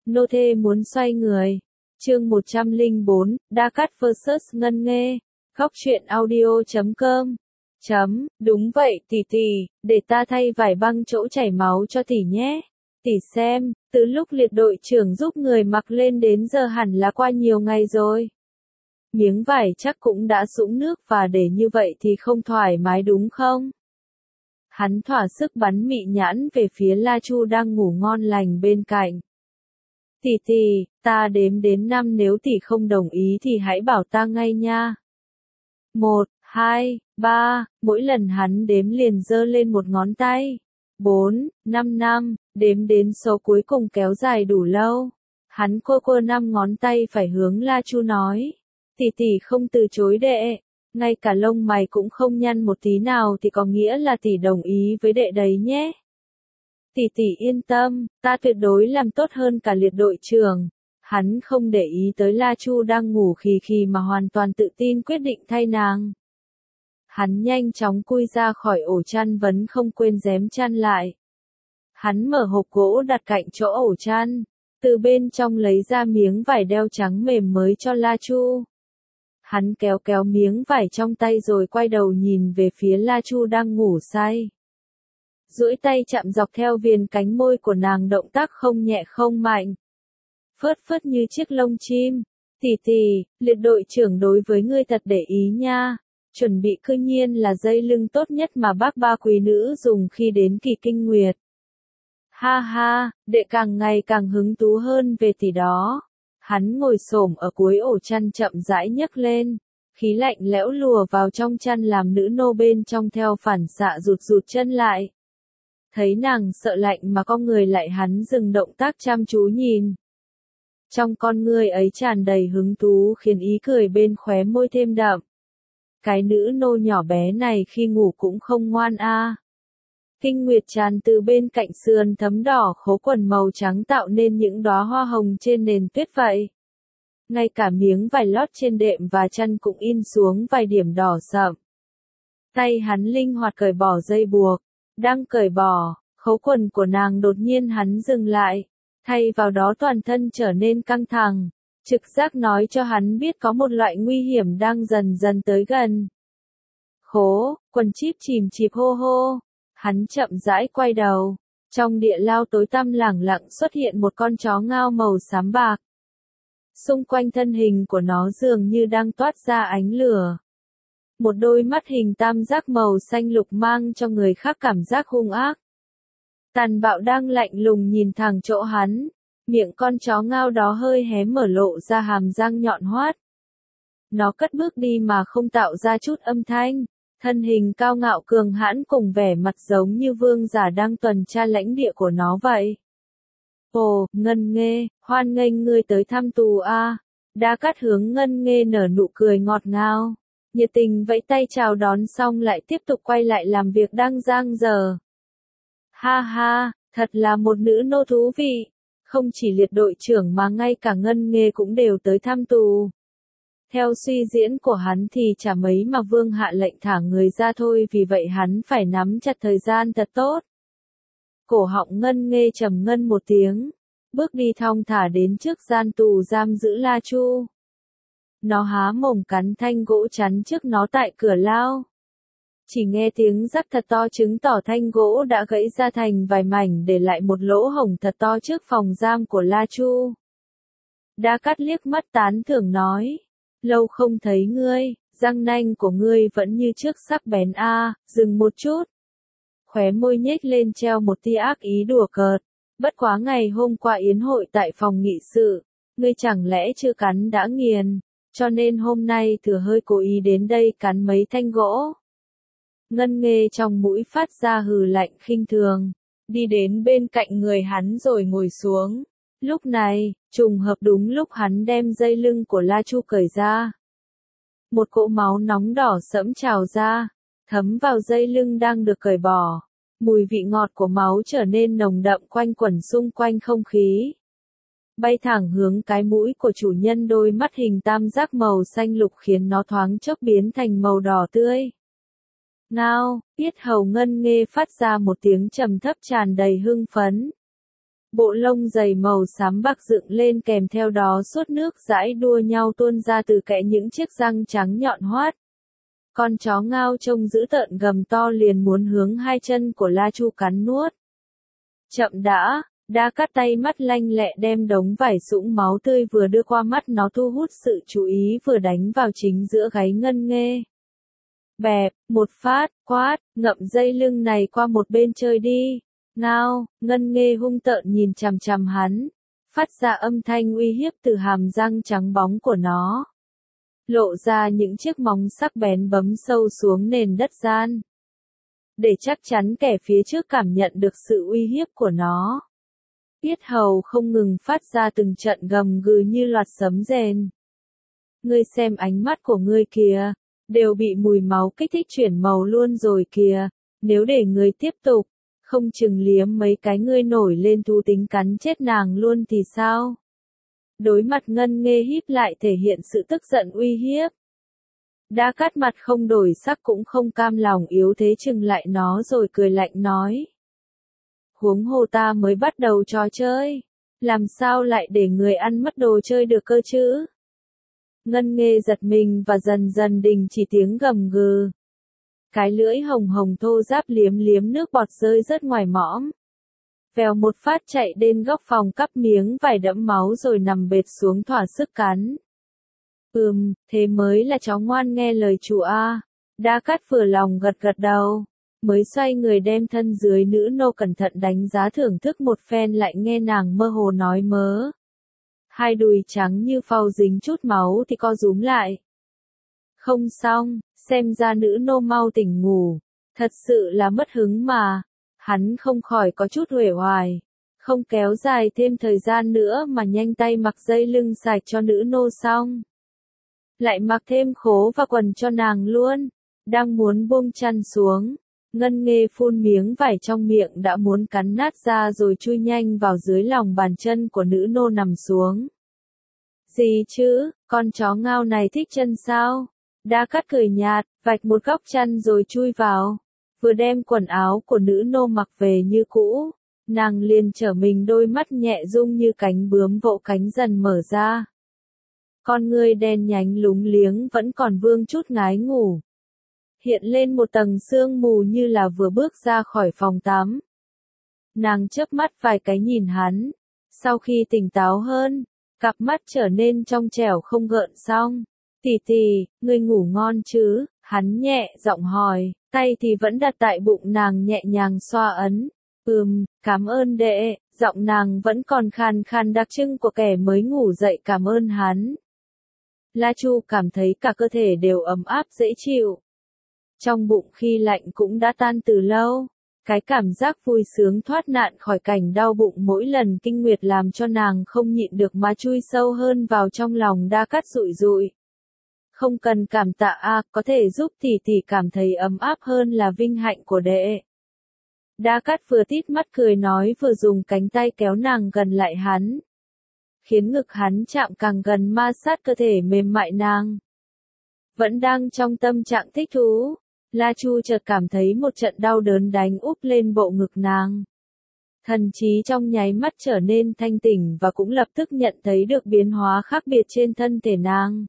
Nô thê muốn xoay người. Chương 104, Đa Cát vs Ngân Nghê. Góc truyện audio.com. Đúng vậy tỷ tỷ, để ta thay vải băng chỗ chảy máu cho tỷ nhé. Tỷ xem, từ lúc liệt đội trưởng giúp người mặc lên đến giờ hẳn là qua nhiều ngày rồi. Miếng vải chắc cũng đã sũng nước và để như vậy thì không thoải mái đúng không? Hắn thỏa sức bắn mị nhãn về phía La Chu đang ngủ ngon lành bên cạnh. Tỷ tỷ, ta đếm đến 5 nếu tỷ không đồng ý thì hãy bảo ta ngay nha. 1, 2, 3, mỗi lần hắn đếm liền giơ lên một ngón tay. 4, 5, đếm đến số cuối cùng kéo dài đủ lâu. Hắn quơ 5 ngón tay phải hướng La Chu nói. Tỷ tỷ không từ chối đệ. Ngay cả lông mày cũng không nhăn một tí nào thì có nghĩa là tỷ đồng ý với đệ đấy nhé. Tỷ tỷ yên tâm, ta tuyệt đối làm tốt hơn cả liệt đội trưởng. Hắn không để ý tới La Chu đang ngủ khì khì mà hoàn toàn tự tin quyết định thay nàng. Hắn nhanh chóng cui ra khỏi ổ chăn vẫn không quên rém chăn lại. Hắn mở hộp gỗ đặt cạnh chỗ ổ chăn, từ bên trong lấy ra miếng vải đeo trắng mềm mới cho La Chu. Hắn kéo miếng vải trong tay rồi quay đầu nhìn về phía La Chu đang ngủ say. Duỗi tay chạm dọc theo viền cánh môi của nàng, động tác không nhẹ không mạnh. Phớt như chiếc lông chim. Tỷ tỷ, liệt đội trưởng đối với ngươi thật để ý nha. Chuẩn bị cư nhiên là dây lưng tốt nhất mà bác ba quý nữ dùng khi đến kỳ kinh nguyệt. Ha ha, đệ càng ngày càng hứng thú hơn về tỷ đó. Hắn ngồi xổm ở cuối ổ chăn chậm rãi nhấc lên. Khí lạnh lẽo lùa vào trong chăn làm nữ nô bên trong theo phản xạ rụt chân lại. Thấy nàng sợ lạnh mà con người lại, hắn dừng động tác chăm chú nhìn. Trong con ngươi ấy tràn đầy hứng thú khiến ý cười bên khóe môi thêm đậm. Cái nữ nô nhỏ bé này khi ngủ cũng không ngoan a. Kinh nguyệt tràn từ bên cạnh sườn thấm đỏ khố quần màu trắng tạo nên những đóa hoa hồng trên nền tuyết vậy. Ngay cả miếng vải lót trên đệm và chăn cũng in xuống vài điểm đỏ sậm. Tay hắn linh hoạt cởi bỏ dây buộc. Đang cởi bỏ, khố quần của nàng đột nhiên hắn dừng lại. Thay vào đó toàn thân trở nên căng thẳng. Trực giác nói cho hắn biết có một loại nguy hiểm đang dần dần tới gần. Khố, quần chip hô hô. Hắn chậm rãi quay đầu. Trong địa lao tối tăm lẳng lặng xuất hiện một con chó ngao màu xám bạc. Xung quanh thân hình của nó dường như đang toát ra ánh lửa. Một đôi mắt hình tam giác màu xanh lục mang cho người khác cảm giác hung ác. Tàn bạo đang lạnh lùng nhìn thẳng chỗ hắn. Miệng con chó ngao đó hơi hé mở lộ ra hàm răng nhọn hoắt. Nó cất bước đi mà không tạo ra chút âm thanh. Thân hình cao ngạo cường hãn cùng vẻ mặt giống như vương giả đang tuần tra lãnh địa của nó vậy. Ồ, Ngân Nghê, hoan nghênh ngươi tới thăm tù a. Đa Cát hướng Ngân Nghê nở nụ cười ngọt ngào. Nhiệt tình vẫy tay chào đón xong lại tiếp tục quay lại làm việc đang dang dở. Ha ha, thật là một nữ nô thú vị. Không chỉ liệt đội trưởng mà ngay cả Ngân Nghê cũng đều tới thăm tù. Theo suy diễn của hắn thì chả mấy mà vương hạ lệnh thả người ra thôi, vì vậy hắn phải nắm chặt thời gian thật tốt. Cổ họng Ngân Nghê trầm ngân một tiếng, bước đi thong thả đến trước gian tù giam giữ La Chu. Nó há mồm cắn thanh gỗ chắn trước nó tại cửa lao. Chỉ nghe tiếng rắc thật to chứng tỏ thanh gỗ đã gãy ra thành vài mảnh, để lại một lỗ hổng thật to trước phòng giam của La Chu. Đa Cát liếc mắt tán thưởng nói. Lâu không thấy ngươi, răng nanh của ngươi vẫn như trước sắc bén a. Dừng một chút. Khóe môi nhếch lên treo một tia ác ý đùa cợt. Bất quá ngày hôm qua yến hội tại phòng nghị sự, ngươi chẳng lẽ chưa cắn đã nghiền, cho nên hôm nay thừa hơi cố ý đến đây cắn mấy thanh gỗ. Ngân Nghê trong mũi phát ra hừ lạnh khinh thường, đi đến bên cạnh người hắn rồi ngồi xuống. Lúc này, trùng hợp đúng lúc hắn đem dây lưng của La Chu cởi ra. Một cỗ máu nóng đỏ sẫm trào ra, thấm vào dây lưng đang được cởi bỏ. Mùi vị ngọt của máu trở nên nồng đậm quanh quẩn xung quanh không khí. Bay thẳng hướng cái mũi của chủ nhân, đôi mắt hình tam giác màu xanh lục khiến nó thoáng chốc biến thành màu đỏ tươi. Ngao, yết hầu Ngân Nghê phát ra một tiếng trầm thấp tràn đầy hưng phấn. Bộ lông dày màu xám bạc dựng lên kèm theo đó suốt nước dãi đua nhau tuôn ra từ kẽ những chiếc răng trắng nhọn hoắt. Con chó ngao trông dữ tợn gầm to liền muốn hướng hai chân của La Chu cắn nuốt. Chậm đã, Đa Cát tay mắt lanh lẹ đem đống vải sũng máu tươi vừa đưa qua mắt nó thu hút sự chú ý vừa đánh vào chính giữa gáy Ngân Nghê. Bẹp, một phát, quát, ngậm dây lưng này qua một bên chơi đi. Ngao, Ngân Nghê hung tợn nhìn chằm chằm hắn, phát ra âm thanh uy hiếp từ hàm răng trắng bóng của nó. Lộ ra những chiếc móng sắc bén bấm sâu xuống nền đất gian. Để chắc chắn kẻ phía trước cảm nhận được sự uy hiếp của nó. Yết hầu không ngừng phát ra từng trận gầm gừ như loạt sấm rền. Ngươi xem ánh mắt của ngươi kìa, đều bị mùi máu kích thích chuyển màu luôn rồi kìa, nếu để ngươi tiếp tục, không chừng liếm mấy cái ngươi nổi lên thú tính cắn chết nàng luôn thì sao? Đối mặt Ngân Nghê híp lại thể hiện sự tức giận uy hiếp. Đa Cát mặt không đổi sắc cũng không cam lòng yếu thế chừng lại nó rồi cười lạnh nói. Huống hồ ta mới bắt đầu trò chơi, làm sao lại để người ăn mất đồ chơi được cơ chứ? Ngân Nghê giật mình và dần dần đình chỉ tiếng gầm gừ. Cái lưỡi hồng hồng thô ráp liếm liếm nước bọt rơi rớt ngoài mõm. Vèo một phát chạy đến góc phòng cắp miếng vải đẫm máu rồi nằm bệt xuống thỏa sức cắn. Thế mới là chó ngoan nghe lời chủ a. Đa Cát vừa lòng gật gật đầu, mới xoay người đem thân dưới nữ nô cẩn thận đánh giá thưởng thức một phen lại nghe nàng mơ hồ nói mớ. Hai đùi trắng như phao dính chút máu thì co rúm lại. Không xong, xem ra nữ nô mau tỉnh ngủ, thật sự là mất hứng mà. Hắn không khỏi có chút uể oải, không kéo dài thêm thời gian nữa mà nhanh tay mặc dây lưng sạch cho nữ nô xong. Lại mặc thêm khố và quần cho nàng luôn, đang muốn buông chăn xuống. Ngân Nghê phun miếng vải trong miệng đã muốn cắn nát ra rồi chui nhanh vào dưới lòng bàn chân của nữ nô nằm xuống. Gì chứ, con chó ngao này thích chân sao? Đa Cát cười nhạt, vạch một góc chăn rồi chui vào. Vừa đem quần áo của nữ nô mặc về như cũ, nàng liền trở mình đôi mắt nhẹ rung như cánh bướm vỗ cánh dần mở ra. Con ngươi đen nhánh lúng liếng vẫn còn vương chút ngái ngủ. Hiện lên một tầng sương mù như là vừa bước ra khỏi phòng tắm. Nàng chớp mắt vài cái nhìn hắn. Sau khi tỉnh táo hơn, cặp mắt trở nên trong trẻo không gợn song. Tỷ tỷ, ngươi ngủ ngon chứ? Hắn nhẹ giọng hỏi, tay thì vẫn đặt tại bụng nàng nhẹ nhàng xoa ấn. Cảm ơn đệ, giọng nàng vẫn còn khàn khàn đặc trưng của kẻ mới ngủ dậy cảm ơn hắn. La Chu cảm thấy cả cơ thể đều ấm áp dễ chịu. Trong bụng khi lạnh cũng đã tan từ lâu. Cái cảm giác vui sướng thoát nạn khỏi cảnh đau bụng mỗi lần kinh nguyệt làm cho nàng không nhịn được mà chui sâu hơn vào trong lòng Đa Cát rụi rụi. Không cần cảm tạ có thể giúp tỷ tỷ cảm thấy ấm áp hơn là vinh hạnh của đệ. Đa Cát vừa tít mắt cười nói vừa dùng cánh tay kéo nàng gần lại hắn. Khiến ngực hắn chạm càng gần ma sát cơ thể mềm mại nàng. Vẫn đang trong tâm trạng thích thú, La Chu chợt cảm thấy một trận đau đớn đánh úp lên bộ ngực nàng. Thần trí trong nháy mắt trở nên thanh tỉnh và cũng lập tức nhận thấy được biến hóa khác biệt trên thân thể nàng.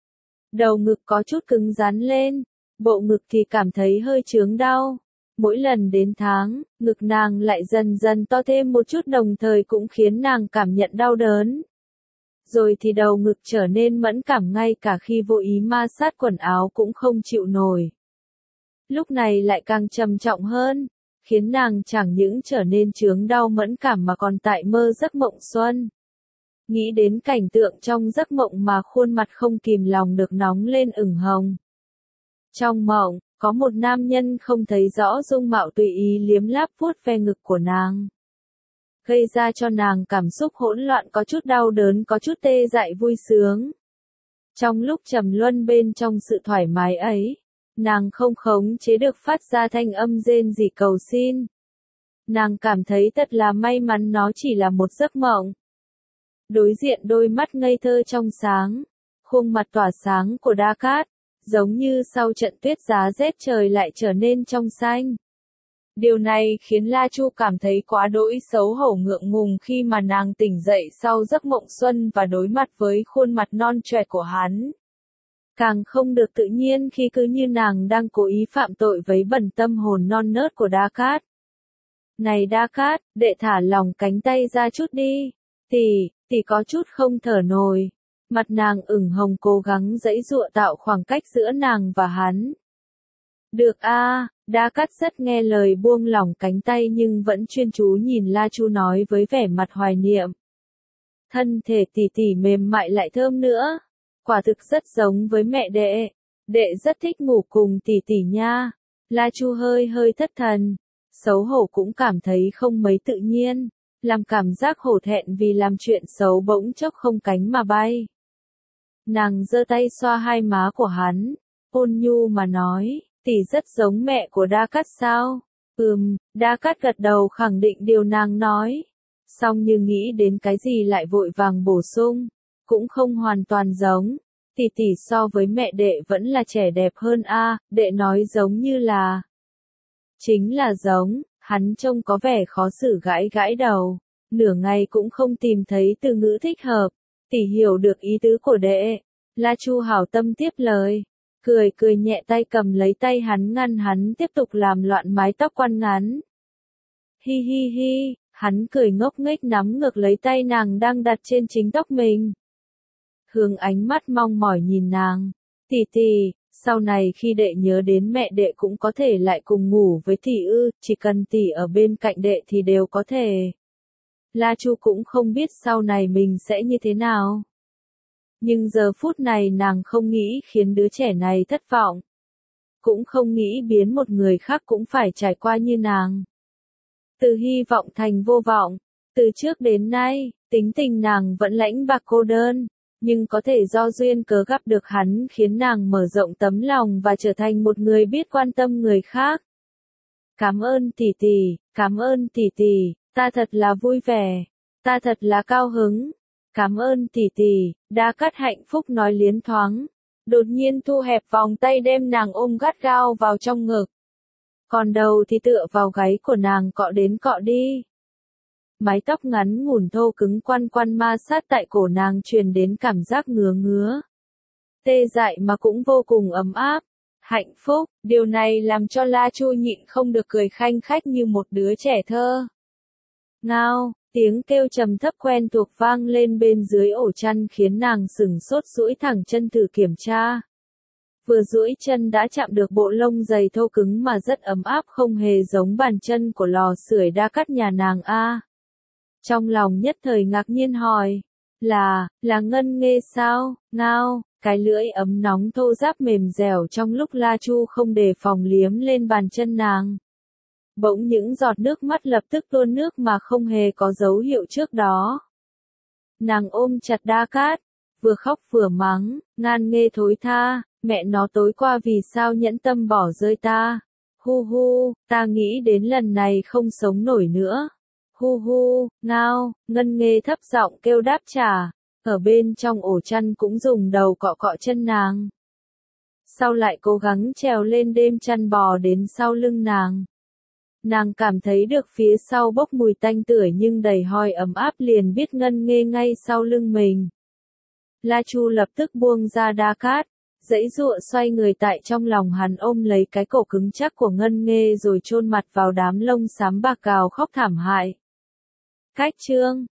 Đầu ngực có chút cứng rắn lên, bộ ngực thì cảm thấy hơi chướng đau. Mỗi lần đến tháng, ngực nàng lại dần dần to thêm một chút đồng thời cũng khiến nàng cảm nhận đau đớn. Rồi thì đầu ngực trở nên mẫn cảm ngay cả khi vô ý ma sát quần áo cũng không chịu nổi. Lúc này lại càng trầm trọng hơn, khiến nàng chẳng những trở nên chướng đau mẫn cảm mà còn tại mơ giấc mộng xuân. Nghĩ đến cảnh tượng trong giấc mộng mà khuôn mặt không kìm lòng được nóng lên ửng hồng. Trong mộng, có một nam nhân không thấy rõ dung mạo tùy ý liếm láp vuốt ve ngực của nàng. Gây ra cho nàng cảm xúc hỗn loạn có chút đau đớn có chút tê dại vui sướng. Trong lúc trầm luân bên trong sự thoải mái ấy, nàng không khống chế được phát ra thanh âm rên rỉ cầu xin. Nàng cảm thấy thật là may mắn nó chỉ là một giấc mộng. Đối diện đôi mắt ngây thơ trong sáng, khuôn mặt tỏa sáng của Đa Cát, giống như sau trận tuyết giá rét trời lại trở nên trong xanh. Điều này khiến La Chu cảm thấy quá đỗi xấu hổ ngượng ngùng khi mà nàng tỉnh dậy sau giấc mộng xuân và đối mặt với khuôn mặt non choẹt của hắn. Càng không được tự nhiên khi cứ như nàng đang cố ý phạm tội với bẩn tâm hồn non nớt của Đa Cát. Này Đa Cát, đệ thả lỏng cánh tay ra chút đi. Tỷ có chút không thở nổi. Mặt nàng ửng hồng cố gắng giãy giụa tạo khoảng cách giữa nàng và hắn. Được a, Đa Cát rất nghe lời buông lỏng cánh tay nhưng vẫn chuyên chú nhìn La Chu nói với vẻ mặt hoài niệm. Thân thể tỷ mềm mại lại thơm nữa. Quả thực rất giống với mẹ đệ. Đệ rất thích ngủ cùng tỷ nha. La Chu hơi thất thần. Xấu hổ cũng cảm thấy không mấy tự nhiên. Làm cảm giác hổ thẹn vì làm chuyện xấu bỗng chốc không cánh mà bay. Nàng giơ tay xoa hai má của hắn. Ôn nhu mà nói. Tỷ rất giống mẹ của Đa Cát sao? Đa Cát gật đầu khẳng định điều nàng nói. Song như nghĩ đến cái gì lại vội vàng bổ sung. Cũng không hoàn toàn giống. Tỷ so với mẹ đệ vẫn là trẻ đẹp hơn a, đệ nói giống như là. Chính là giống, hắn trông có vẻ khó xử gãi đầu. Nửa ngày cũng không tìm thấy từ ngữ thích hợp. Tỷ hiểu được ý tứ của đệ. La Chu hảo tâm tiếp lời. Cười nhẹ tay cầm lấy tay hắn ngăn hắn tiếp tục làm loạn mái tóc quăn ngắn. Hi, hắn cười ngốc nghếch nắm ngược lấy tay nàng đang đặt trên chính tóc mình. Hướng ánh mắt mong mỏi nhìn nàng. Tỷ, sau này khi đệ nhớ đến mẹ đệ cũng có thể lại cùng ngủ với tỷ ư, chỉ cần tỷ ở bên cạnh đệ thì đều có thể. La Chu cũng không biết sau này mình sẽ như thế nào. Nhưng giờ phút này nàng không nghĩ khiến đứa trẻ này thất vọng. Cũng không nghĩ biến một người khác cũng phải trải qua như nàng. Từ hy vọng thành vô vọng. Từ trước đến nay, tính tình nàng vẫn lãnh bạc cô đơn. Nhưng có thể do duyên cớ gặp được hắn khiến nàng mở rộng tấm lòng và trở thành một người biết quan tâm người khác. Cảm ơn tỷ, ta thật là vui vẻ. Ta thật là cao hứng. Cảm ơn tỷ, Đa Cát hạnh phúc nói liến thoáng. Đột nhiên thu hẹp vòng tay đem nàng ôm gắt gao vào trong ngực. Còn đầu thì tựa vào gáy của nàng cọ đến cọ đi. Mái tóc ngắn ngủn thô cứng quăn ma sát tại cổ nàng truyền đến cảm giác ngứa. Tê dại mà cũng vô cùng ấm áp. Hạnh phúc, điều này làm cho La Chu nhịn không được cười khanh khách như một đứa trẻ thơ. Ngao, tiếng kêu trầm thấp quen thuộc vang lên bên dưới ổ chăn khiến nàng sửng sốt duỗi thẳng chân thử kiểm tra. Vừa duỗi chân đã chạm được bộ lông dày thô cứng mà rất ấm áp không hề giống bàn chân của lò sưởi Đa Cát nhà nàng a. Trong lòng nhất thời ngạc nhiên hỏi, là Ngân Nghê sao? Ngao, cái lưỡi ấm nóng thô ráp mềm dẻo trong lúc La Chu không đề phòng liếm lên bàn chân nàng. Bỗng những giọt nước mắt lập tức tuôn nước mà không hề có dấu hiệu trước đó. Nàng ôm chặt Đa Cát, vừa khóc vừa mắng, Ngan Nghê thối tha, mẹ nó tối qua vì sao nhẫn tâm bỏ rơi ta. Hu, ta nghĩ đến lần này không sống nổi nữa. Hu, Ngao, Ngân Nghê thấp giọng kêu đáp trả, ở bên trong ổ chăn cũng dùng đầu cọ cọ chân nàng. Sau lại cố gắng trèo lên đêm chăn bò đến sau lưng nàng. Nàng cảm thấy được phía sau bốc mùi tanh tưởi nhưng đầy hoi ấm áp liền biết Ngân Nghê ngay sau lưng mình. La Chu lập tức buông ra Đa Cát, giãy giụa xoay người tại trong lòng hắn ôm lấy cái cổ cứng chắc của Ngân Nghê rồi chôn mặt vào đám lông xám bạc gào khóc thảm hại. Cách chương